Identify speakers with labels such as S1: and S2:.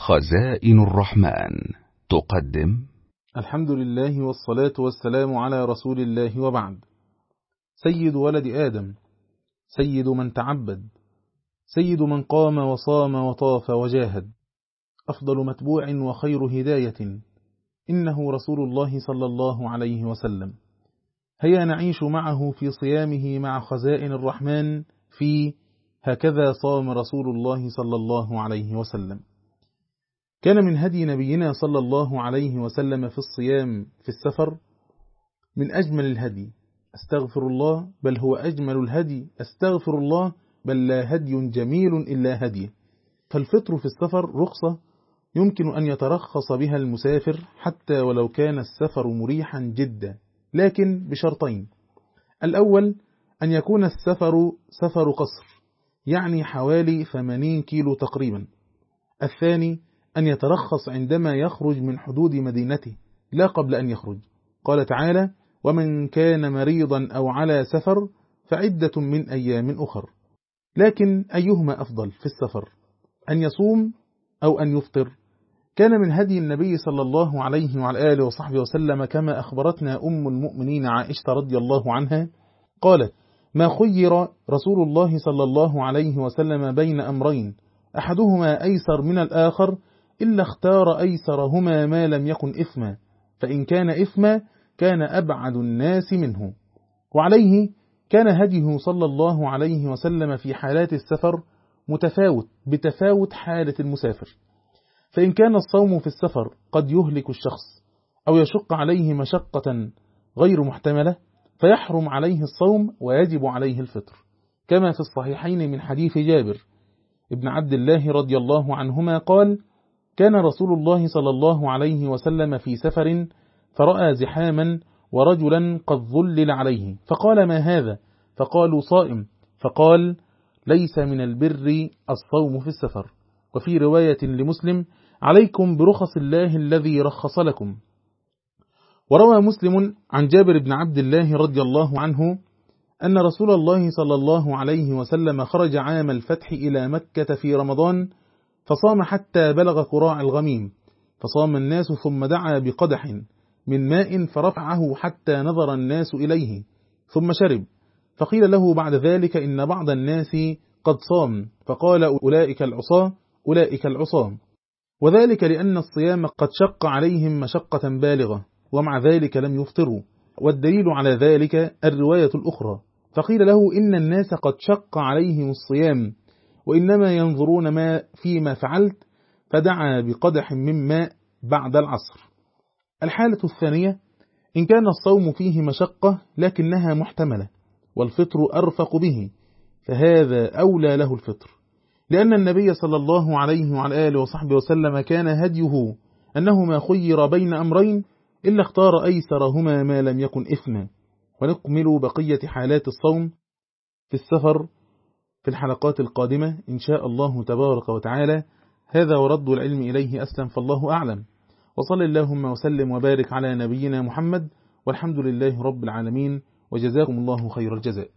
S1: خزائن الرحمن تقدم.
S2: الحمد لله والصلاة والسلام على رسول الله، وبعد. سيد ولد آدم، سيد من تعبد، سيد من قام وصام وطاف وجاهد، أفضل متبوع وخير هداية، إنه رسول الله صلى الله عليه وسلم. هيا نعيش معه في صيامه مع خزائن الرحمن في هكذا صام رسول الله صلى الله عليه وسلم. كان من هدي نبينا صلى الله عليه وسلم في الصيام في السفر من أجمل الهدي أستغفر الله، بل هو أجمل الهدي أستغفر الله، بل لا هدي جميل إلا هديه. فالفطر في السفر رخصة يمكن أن يترخص بها المسافر حتى ولو كان السفر مريحا جدا، لكن بشرطين: الأول أن يكون السفر سفر قصر، يعني حوالي 80 كيلو تقريبا. الثاني أن يترخص عندما يخرج من حدود مدينته، لا قبل أن يخرج. قال تعالى: ومن كان مريضا أو على سفر فعدة من أيام أخر. لكن أيهما أفضل في السفر، أن يصوم أو أن يفطر؟ كان من هدي النبي صلى الله عليه وعلى آله وصحبه وسلم كما أخبرتنا أم المؤمنين عائشة رضي الله عنها قالت: ما خير رسول الله صلى الله عليه وسلم بين أمرين أحدهما أيسر من الآخر إلا اختار أيسرهما ما لم يكن إثما، فإن كان إثما كان أبعد الناس منه. وعليه كان هديه صلى الله عليه وسلم في حالات السفر متفاوت بتفاوت حالة المسافر. فإن كان الصوم في السفر قد يهلك الشخص أو يشق عليه مشقة غير محتملة فيحرم عليه الصوم ويجب عليه الفطر، كما في الصحيحين من حديث جابر ابن عبد الله رضي الله عنهما قال: كان رسول الله صلى الله عليه وسلم في سفر فرأى زحاما ورجلا قد ظلل عليه، فقال: ما هذا؟ فقالوا: صائم. فقال: ليس من البر الصوم في السفر. وفي رواية لمسلم: عليكم برخص الله الذي رخص لكم. وروى مسلم عن جابر بن عبد الله رضي الله عنه أن رسول الله صلى الله عليه وسلم خرج عام الفتح إلى مكة في رمضان، فصام حتى بلغ قراع الغميم، فصام الناس ثم دعا بقدح من ماء فرفعه حتى نظر الناس إليه ثم شرب، فقيل له بعد ذلك إن بعض الناس قد صام، فقال: أولئك العصاة أولئك العصاة. وذلك لأن الصيام قد شق عليهم مشقة بالغة، ومع ذلك لم يفطروا. والدليل على ذلك الرواية الأخرى، فقيل له إن الناس قد شق عليهم الصيام وإنما ينظرون ما فيما فعلت، فدعا بقدح من ماء بعد العصر. الحالة الثانية: إن كان الصوم فيه مشقة لكنها محتملة والفطر أرفق به، فهذا أولى له الفطر، لأن النبي صلى الله عليه وعلى آله وصحبه وسلم كان هديه أنه ما خير بين أمرين إلا اختار أيسرهما ما لم يكن إثما. ونكمل بقية حالات الصوم في السفر في الحلقات القادمة إن شاء الله تبارك وتعالى. هذا ورد العلم إليه أسلم، فالله أعلم. وصل اللهم وسلم وبارك على نبينا محمد، والحمد لله رب العالمين، وجزاكم الله خير الجزاء.